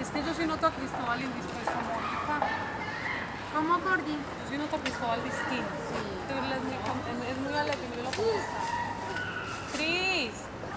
Es que yo sí noto a Cristóbal indispuesto, Mónica. ¿Cómo, Gordi? Yo sí noto a Cristóbal distinto. Sí. Pero él es muy alegre, mira lo que está. Cris.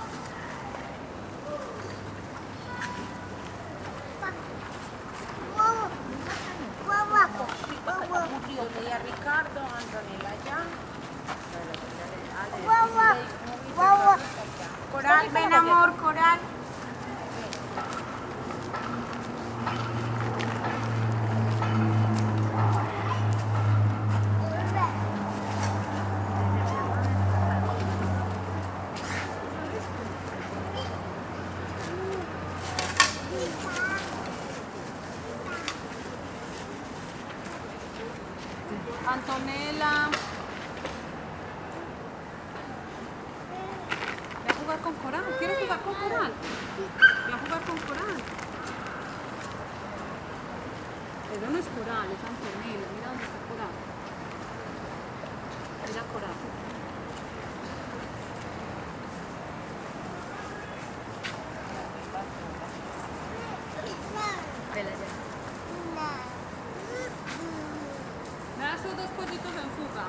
Yo leí a Ricardo, Antonella ya. Coral, ven amor, Coral. Antonella. Ve a jugar con Coral. ¿Quieres jugar con Coral? Ve a jugar con Coral. Eso no es Coral, es Antonella. Mira dónde está Coral. Mira Coral. Vela ya. Me da esos dos pollitos en fuga.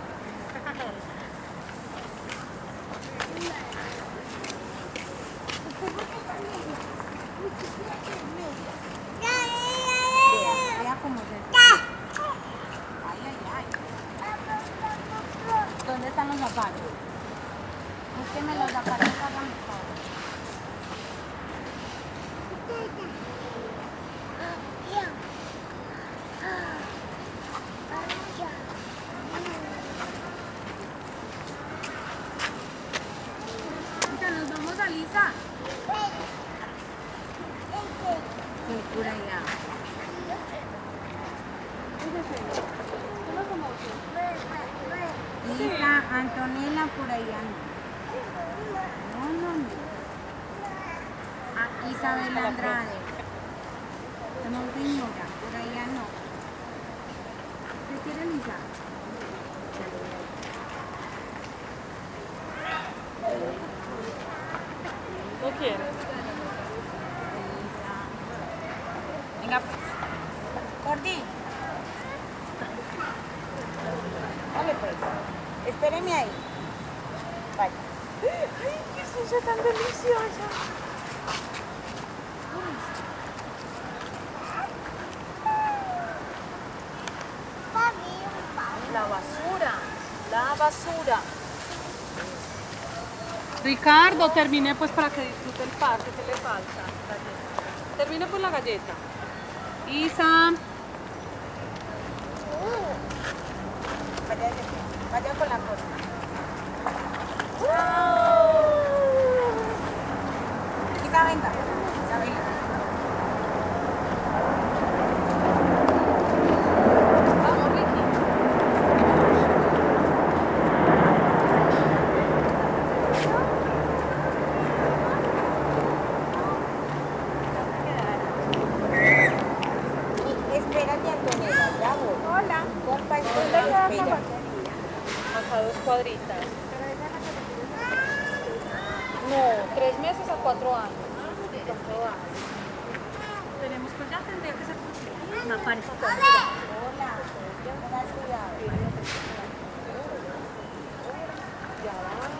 Vea cómo se... Ay, ay, ay. ¿Dónde están los zapatos? Búsquenme los zapatos para mejor. Nos vamos a Lisa. Sí, por allá. Lisa, Antonella, por allá no. No. Ah, Isabel Andrade. No, señora, por allá no. ¿Se quiere Lisa? No quiero. Venga, pues. Gordi. Dale, pues. Espéreme ahí. Vaya. ¡Ay, qué sucia tan deliciosa! La basura. La basura. Ricardo, termine pues para que disfrute el parque, ¿qué le falta? Galleta. Termine pues la galleta. Isa. Vaya con la cosa. Isa, venga. Isabela. Vamos, Ricky. Espérate, Antonella, ya voy. Hola. Compa, espera. Acá 2 cuadritas. No, 3 meses a 4 años. 4 años. Tenemos pues ya tendría que ser una pareja. Hola. Tengas cuidado. Ya vamos.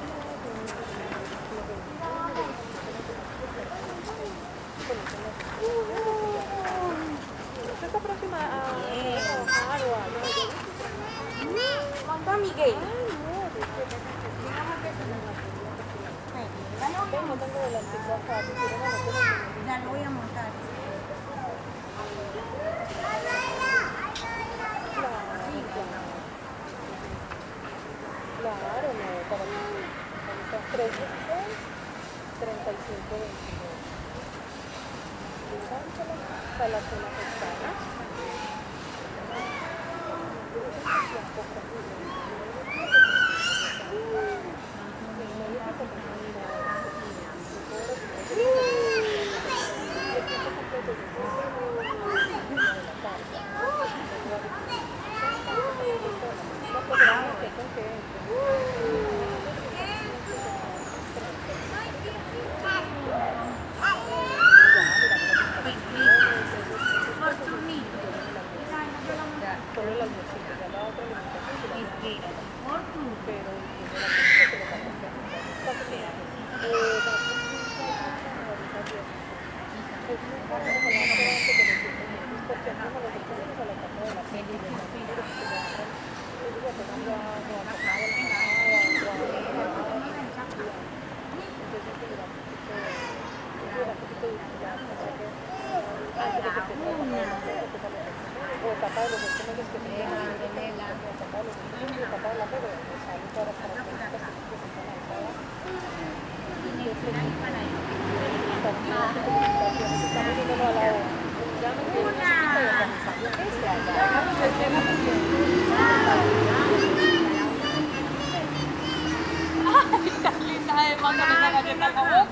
¿Usted está próxima a trabajar o algo? Monta Miguel. Estoy montando delantico acá, si quieren anotar. Ya lo voy a montar. Claro, no, para mí. 316, 35, 29. Para la zona pestañas. Ay, tan linda Emma con esa galleta en la boca.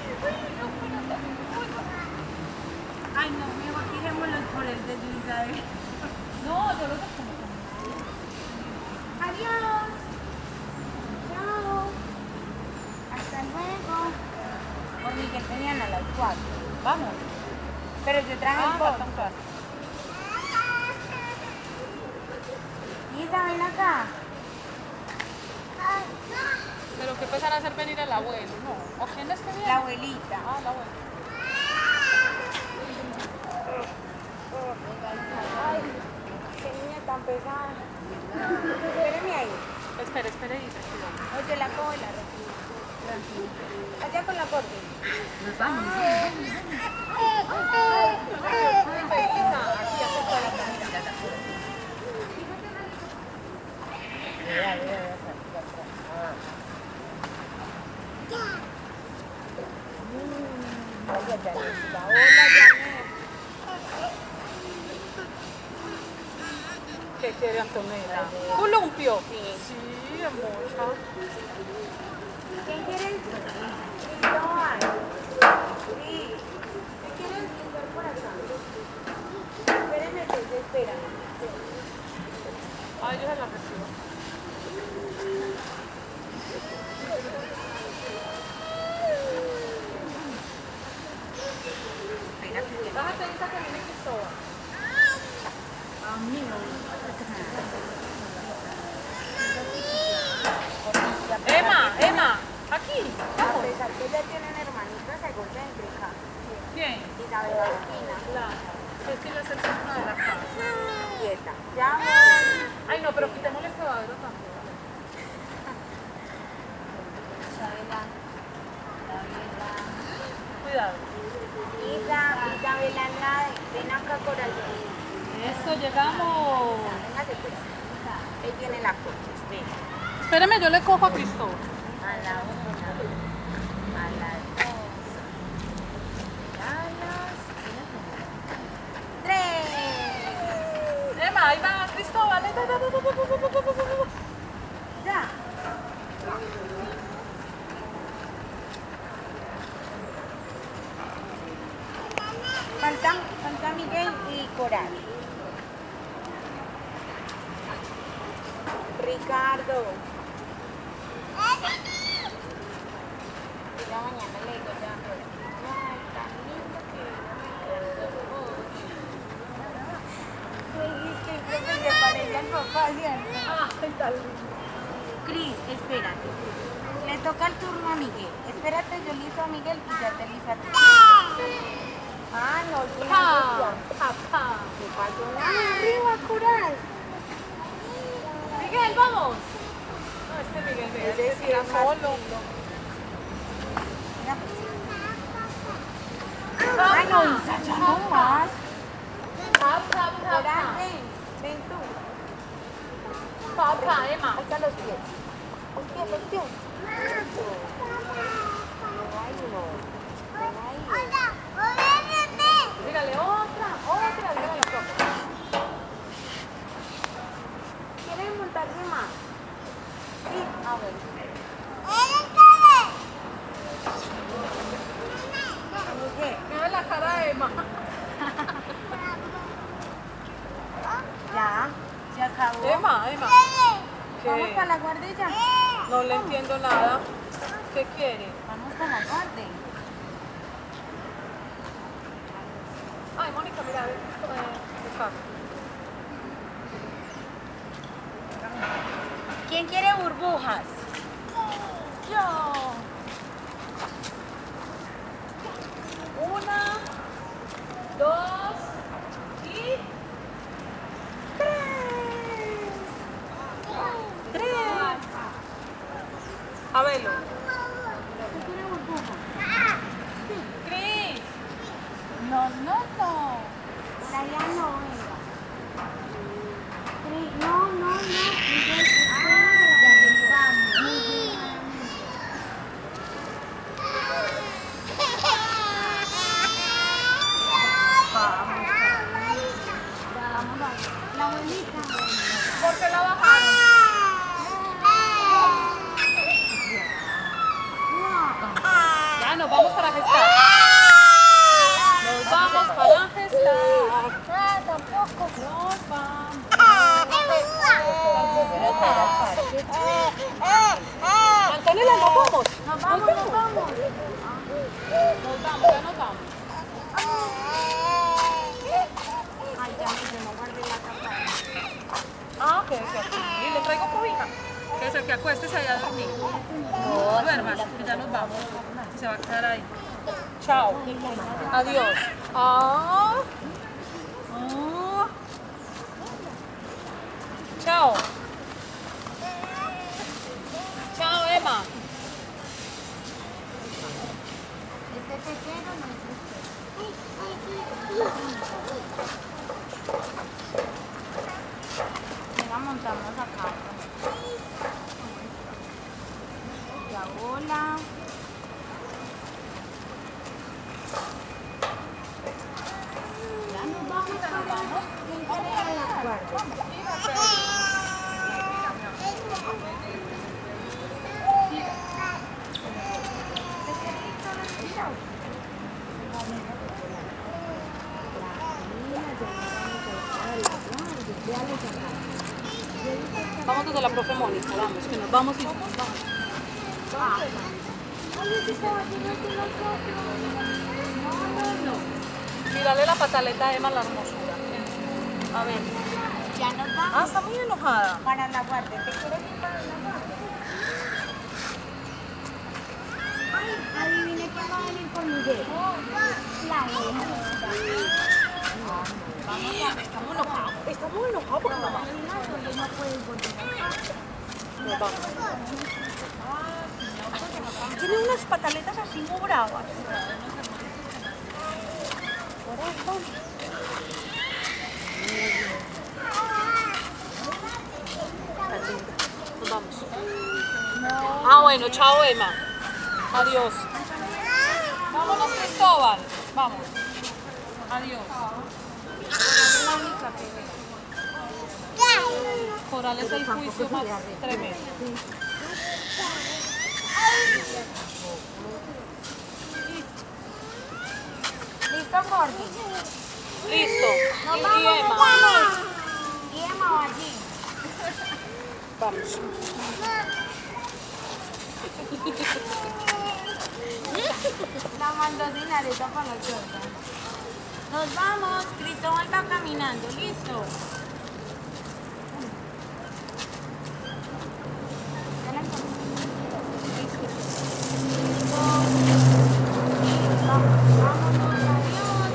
Ay, no, mejor tiremoslos por el deslizadero. No, yo lo sé como. Adiós. Chao. Hasta luego. Por Miguel tenían a las 4. Vamos. Pero yo traje el falta bolso. un rato. Isa, ven acá. Pero ¿qué empiezan a hacer venir el abuelo? No. ¿O quién es que viene? La abuelita. Ah, la abuela. Ay, qué niña tan pesada. Espéreme ahí. Espere, espere, Isa. O yo la cojo y la retiro. Allá con la corte. Nos vamos. Isa, aquí acostó la comida. Hola, Janet. ¿Qué quiere Antonella? ¿Columpio? Sí. Sí, hermosa. ¿Quién quiere? Cristóbal. Sí. ¿Qué quieres estar por acá? Espérenme, entonces, espera. Ay, yo se la recibo. Bájate, Isa, que viene Cristóbal. Emma, Emma, aquí. A Vamos. pesar que ella tiene una hermanita egocéntrica. ¿Quién? Isabel Ospina. Claro. Es que la centro de la casa. Quieta. Ya voy. Ay, no, pero quitémosle este babero también. Isabela. Cuidado. Isabela, nada. Ven acá, corazón. Eso, llegamos. Véngase, pues. Ahí viene la coche. Espera. Espéreme, yo le cojo a Cristóbal. A la 1, a las 2, a las 3. Emma, ahí va Cristóbal. Ya. Falta Miguel y Coral. Ricardo. Ya mañana le digo ya. Ay, tan lindo que era Ricardo. Tú dijiste que se parece al papá, ¿cierto? Ay, tan lindo. Cris, espérate. Le toca el turno a Miguel. Espérate, yo liso a Miguel y ya te liso a ti. Ah, no, sí, Pa, pa. ¿qué pasó? Arriba, Coral. Miguel, vamos. No, este Miguel, vea, Ese este sí tira es más solo. Mira, pues. Ay, no, Isa, ya no más. Coral, ven tú. Pa, Emma. Alza los pies. Los pies. Eso. Ay, no. Ven ahí. Dígale otra, dígale otra. ¿Quieren montarse más? Sí, a ver. Miguel, Mira la cara de Emma. ya, se acabó. Emma. Vamos ¿Qué? para la guardia. No le entiendo nada. ¿Qué quiere? Vamos para la guardia. Ay, Mónica, mira, buscar. ¿Quién quiere burbujas? Yo. 1, 2 y 3. A verlo. ¿Quién quiere burbujas? Cris. No. Por allá no, venga. No. Miguel, vamos. vamos. Nos vamos, nos vamos. Nos vamos, ya nos vamos. Ay, ya me no guardé la tapa. Ah, quédese aquí. Y le traigo cobija. Quédese aquí, acuéstese allá a dormir. No, Duerma, que ya nos vamos. Se va a quedar ahí. Chao. Adiós. Ah. Ah. Chao. Chao, Emma. Este pequeño no es la montamos acá. Ya, hola. Ya nos vamos, vamos. Vamos desde la profe Mónica, vamos, que nos vamos y nos vamos. Mírale la pataleta a Emma, la hermosura. A ver. Ya nos vamos. Ah, está muy enojada. Para la guardia. ¿Te quieres ir para la guardia? Ay, adivine quién va a venir con Miguel. La hija. Está muy enojada. Está muy enojada porque mamá. No puedes volver acá. Nos vamos. Tiene unas pataletas así muy bravas. Nos vamos. Ah, bueno, chao, Emma. Adiós. Vámonos, Cristóbal. Vamos. Adiós. Coral es el juicio más tremendo. ¿Listo, Cordy? Listo. Nos Y vamos, Emma. nos vamos. Y Emma va allí. Vamos. La mandó sin areta para la torta. Nos vamos. Cristóbal va caminando. ¿Listo? Ya la encontré. Vámonos, adiós.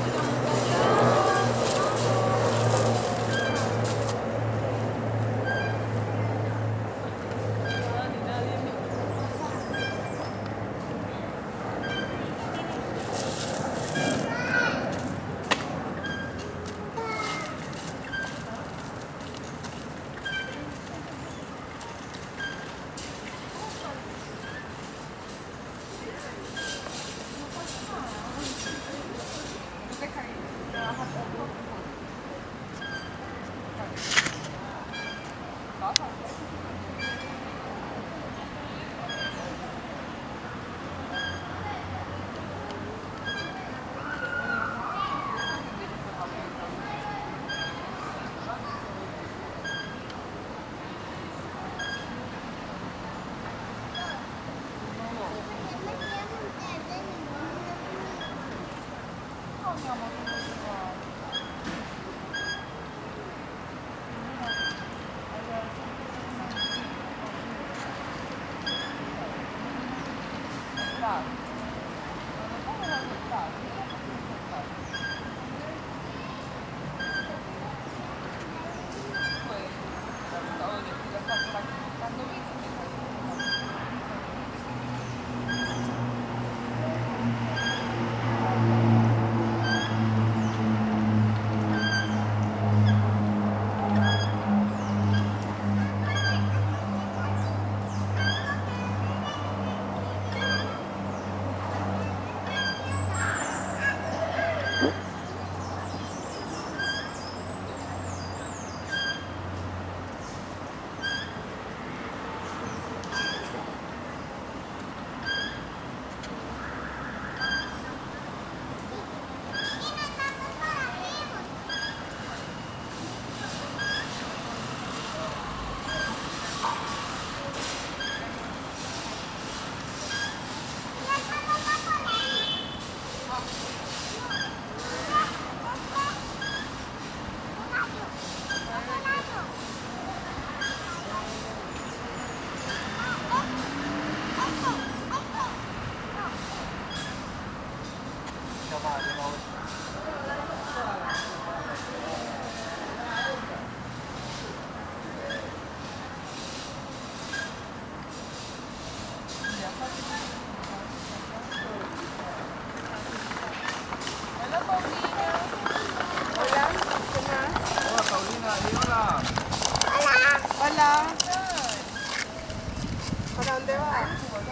¿Para dónde vas?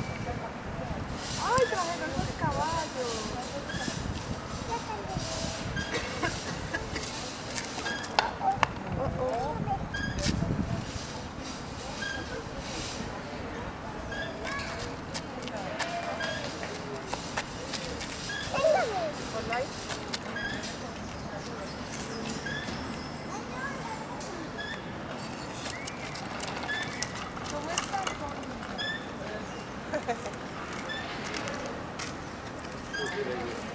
Ay, trajeron los caballos. ¿Cómo están?